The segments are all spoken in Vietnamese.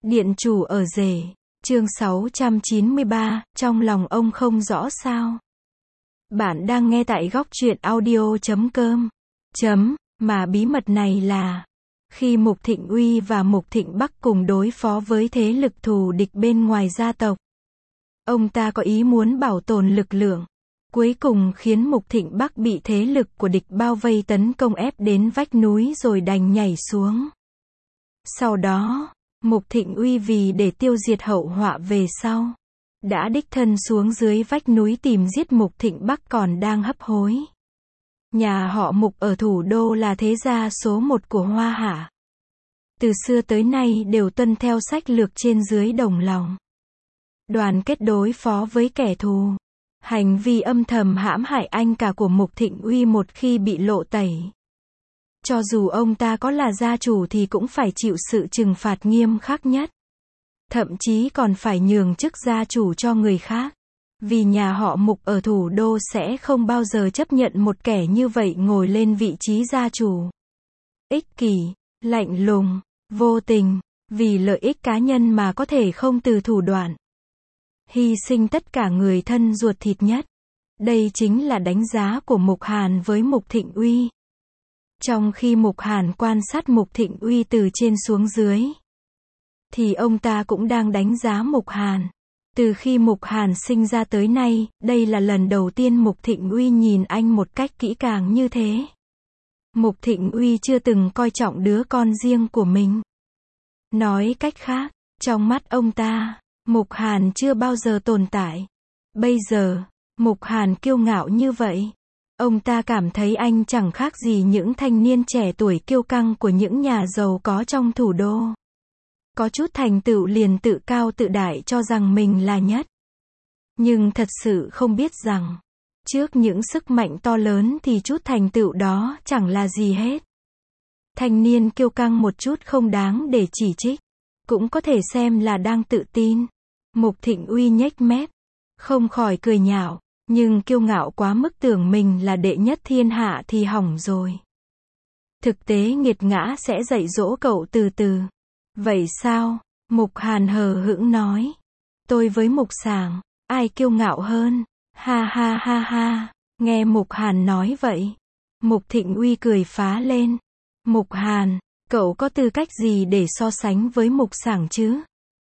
Điện chủ ở rể, chương 693, trong lòng ông không rõ sao. Bạn đang nghe tại góc truyện audio.com. Mà bí mật này là, khi Mục Thịnh Uy và Mục Thịnh Bắc cùng đối phó với thế lực thù địch bên ngoài gia tộc, ông ta có ý muốn bảo tồn lực lượng, cuối cùng khiến Mục Thịnh Bắc bị thế lực của địch bao vây tấn công ép đến vách núi rồi đành nhảy xuống. Sau đó, Mục Thịnh Uy vì để tiêu diệt hậu họa về sau, đã đích thân xuống dưới vách núi tìm giết Mục Thịnh Bắc còn đang hấp hối. Nhà họ Mục ở thủ đô là thế gia số 1 của Hoa Hạ. Từ xưa tới nay đều tuân theo sách lược trên dưới đồng lòng, đoàn kết đối phó với kẻ thù. Hành vi âm thầm hãm hại anh cả của Mục Thịnh Uy một khi bị lộ tẩy, cho dù ông ta có là gia chủ thì cũng phải chịu sự trừng phạt nghiêm khắc nhất. Thậm chí còn phải nhường chức gia chủ cho người khác. Vì nhà họ Mục ở thủ đô sẽ không bao giờ chấp nhận một kẻ như vậy ngồi lên vị trí gia chủ. Ích kỷ, lạnh lùng, vô tình, vì lợi ích cá nhân mà có thể không từ thủ đoạn hy sinh tất cả người thân ruột thịt nhất. Đây chính là đánh giá của Mục Hàn với Mục Thịnh Uy. Trong khi Mục Hàn quan sát Mục Thịnh Uy từ trên xuống dưới, thì ông ta cũng đang đánh giá Mục Hàn. Từ khi Mục Hàn sinh ra tới nay, đây là lần đầu tiên Mục Thịnh Uy nhìn anh một cách kỹ càng như thế. Mục Thịnh Uy chưa từng coi trọng đứa con riêng của mình. Nói cách khác, trong mắt ông ta, Mục Hàn chưa bao giờ tồn tại. Bây giờ, Mục Hàn kiêu ngạo như vậy. Ông ta cảm thấy anh chẳng khác gì những thanh niên trẻ tuổi kiêu căng của những nhà giàu có trong thủ đô. Có chút thành tựu liền tự cao tự đại cho rằng mình là nhất. Nhưng thật sự không biết rằng, trước những sức mạnh to lớn thì chút thành tựu đó chẳng là gì hết. Thanh niên kiêu căng một chút không đáng để chỉ trích, cũng có thể xem là đang tự tin. Mục Thịnh Uy nhếch mép, không khỏi cười nhạo, nhưng kiêu ngạo quá mức tưởng mình là đệ nhất thiên hạ thì hỏng rồi. Thực tế nghiệt ngã sẽ dạy dỗ cậu từ từ. Vậy sao? Mục Hàn hờ hững nói. Tôi với Mục Sảng, ai kiêu ngạo hơn? Ha ha ha ha. Nghe Mục Hàn nói vậy, Mục Thịnh Uy cười phá lên. Mục Hàn, cậu có tư cách gì để so sánh với Mục Sảng chứ?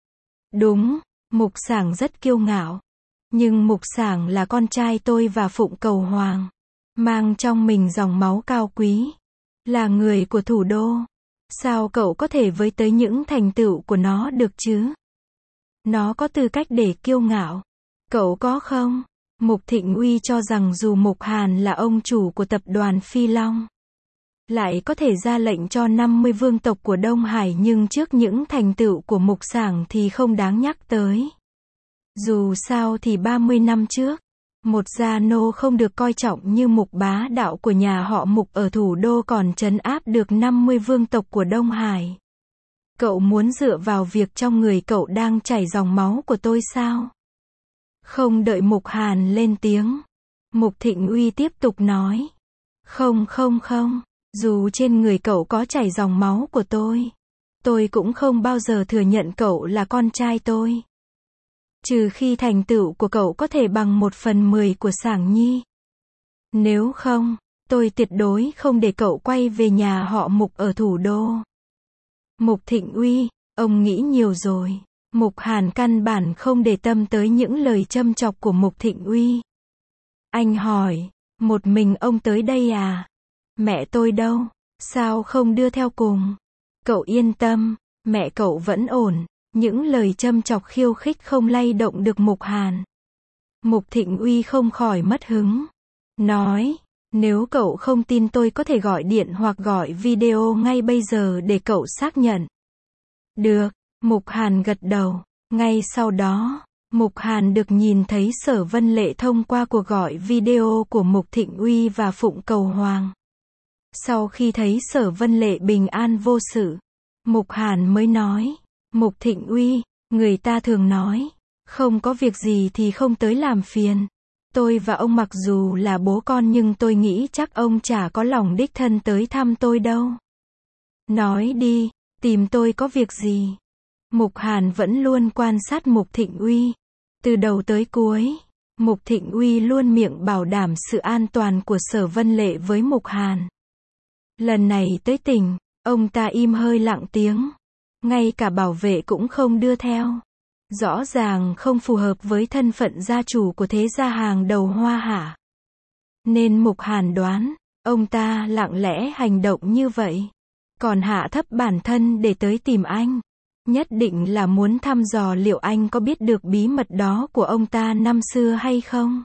Đúng, Mục Sảng rất kiêu ngạo. Nhưng Mục Sảng là con trai tôi và Phụng Cầu Hoàng, mang trong mình dòng máu cao quý, là người của thủ đô. Sao cậu có thể với tới những thành tựu của nó được chứ? Nó có tư cách để kiêu ngạo. Cậu có không? Mục Thịnh Uy cho rằng dù Mục Hàn là ông chủ của tập đoàn Phi Long, lại có thể ra lệnh cho 50 vương tộc của Đông Hải, nhưng trước những thành tựu của Mục Sảng thì không đáng nhắc tới. Dù sao thì 30 năm trước, một gia nô không được coi trọng như Mục Bá Đạo của nhà họ Mục ở thủ đô còn trấn áp được 50 vương tộc của Đông Hải. Cậu muốn dựa vào việc trong người cậu đang chảy dòng máu của tôi sao? Không đợi Mục Hàn lên tiếng, Mục Thịnh Uy tiếp tục nói. Không, dù trên người cậu có chảy dòng máu của tôi cũng không bao giờ thừa nhận cậu là con trai tôi. Trừ khi thành tựu của cậu có thể bằng 1/10 của Sảng Nhi. Nếu không, tôi tuyệt đối không để cậu quay về nhà họ Mục ở thủ đô. Mục Thịnh Uy, ông nghĩ nhiều rồi. Mục Hàn căn bản không để tâm tới những lời châm chọc của Mục Thịnh Uy. Anh hỏi, một mình ông tới đây à? Mẹ tôi đâu? Sao không đưa theo cùng? Cậu yên tâm, mẹ cậu vẫn ổn. Những lời châm chọc khiêu khích không lay động được Mục Hàn. Mục Thịnh Uy không khỏi mất hứng. Nói, nếu cậu không tin tôi có thể gọi điện hoặc gọi video ngay bây giờ để cậu xác nhận. Được, Mục Hàn gật đầu. Ngay sau đó, Mục Hàn được nhìn thấy Sở Vân Lệ thông qua cuộc gọi video của Mục Thịnh Uy và Phụng Cầu Hoàng. Sau khi thấy Sở Vân Lệ bình an vô sự, Mục Hàn mới nói. Mục Thịnh Uy, người ta thường nói, không có việc gì thì không tới làm phiền. Tôi và ông mặc dù là bố con nhưng tôi nghĩ chắc ông chả có lòng đích thân tới thăm tôi đâu. Nói đi, tìm tôi có việc gì? Mục Hàn vẫn luôn quan sát Mục Thịnh Uy. Từ đầu tới cuối, Mục Thịnh Uy luôn miệng bảo đảm sự an toàn của Sở Vân Lệ với Mục Hàn. Lần này tới tỉnh, ông ta im hơi lặng tiếng. Ngay cả bảo vệ cũng không đưa theo. Rõ ràng không phù hợp với thân phận gia chủ của thế gia hàng đầu Hoa Hạ. Nên Mục Hàn đoán, ông ta lặng lẽ hành động như vậy. Còn hạ thấp bản thân để tới tìm anh. Nhất định là muốn thăm dò liệu anh có biết được bí mật đó của ông ta năm xưa hay không.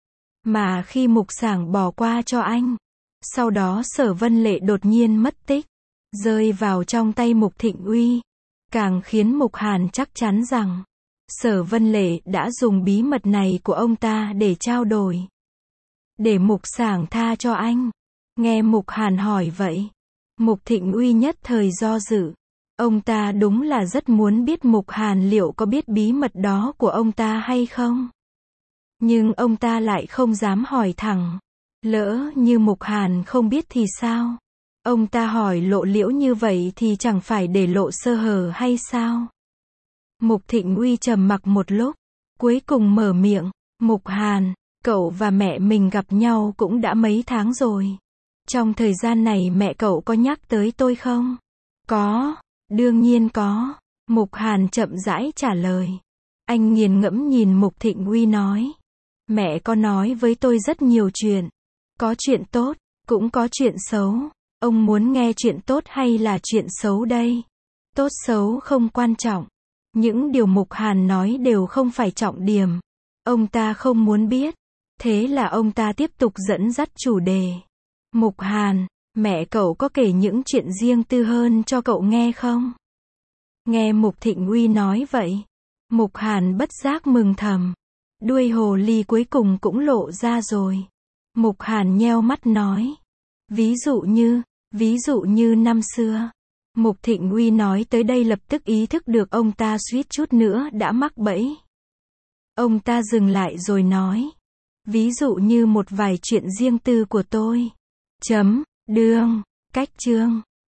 Mà khi Mục Sảng bỏ qua cho anh, sau đó Sở Vân Lệ đột nhiên mất tích, rơi vào trong tay Mục Thịnh Uy, càng khiến Mục Hàn chắc chắn rằng Sở Vân Lệ đã dùng bí mật này của ông ta để trao đổi. Để Mục Sảng tha cho anh. Nghe Mục Hàn hỏi vậy, Mục Thịnh Uy nhất thời do dự. Ông ta đúng là rất muốn biết Mục Hàn liệu có biết bí mật đó của ông ta hay không. Nhưng ông ta lại không dám hỏi thẳng. Lỡ như Mục Hàn không biết thì sao? Ông ta hỏi lộ liễu như vậy thì chẳng phải để lộ sơ hở hay sao? Mục Thịnh Uy trầm mặc một lúc, cuối cùng mở miệng. Mục Hàn, cậu và mẹ mình gặp nhau cũng đã mấy tháng rồi. Trong thời gian này mẹ cậu có nhắc tới tôi không? Có, đương nhiên có. Mục Hàn chậm rãi trả lời. Anh nghiền ngẫm nhìn Mục Thịnh Uy nói. Mẹ có nói với tôi rất nhiều chuyện. Có chuyện tốt, cũng có chuyện xấu. Ông muốn nghe chuyện tốt hay là chuyện xấu đây? Tốt xấu không quan trọng. Những điều Mục Hàn nói đều không phải trọng điểm. Ông ta không muốn biết. Thế là ông ta tiếp tục dẫn dắt chủ đề. Mục Hàn, mẹ cậu có kể những chuyện riêng tư hơn cho cậu nghe không? Nghe Mục Thịnh Uy nói vậy, Mục Hàn bất giác mừng thầm. Đuôi hồ ly cuối cùng cũng lộ ra rồi. Mục Hàn nheo mắt nói. Ví dụ như năm xưa. Mục Thịnh Uy nói tới đây lập tức ý thức được ông ta suýt chút nữa đã mắc bẫy. Ông ta dừng lại rồi nói. Ví dụ như một vài chuyện riêng tư của tôi. Đương, cách chương.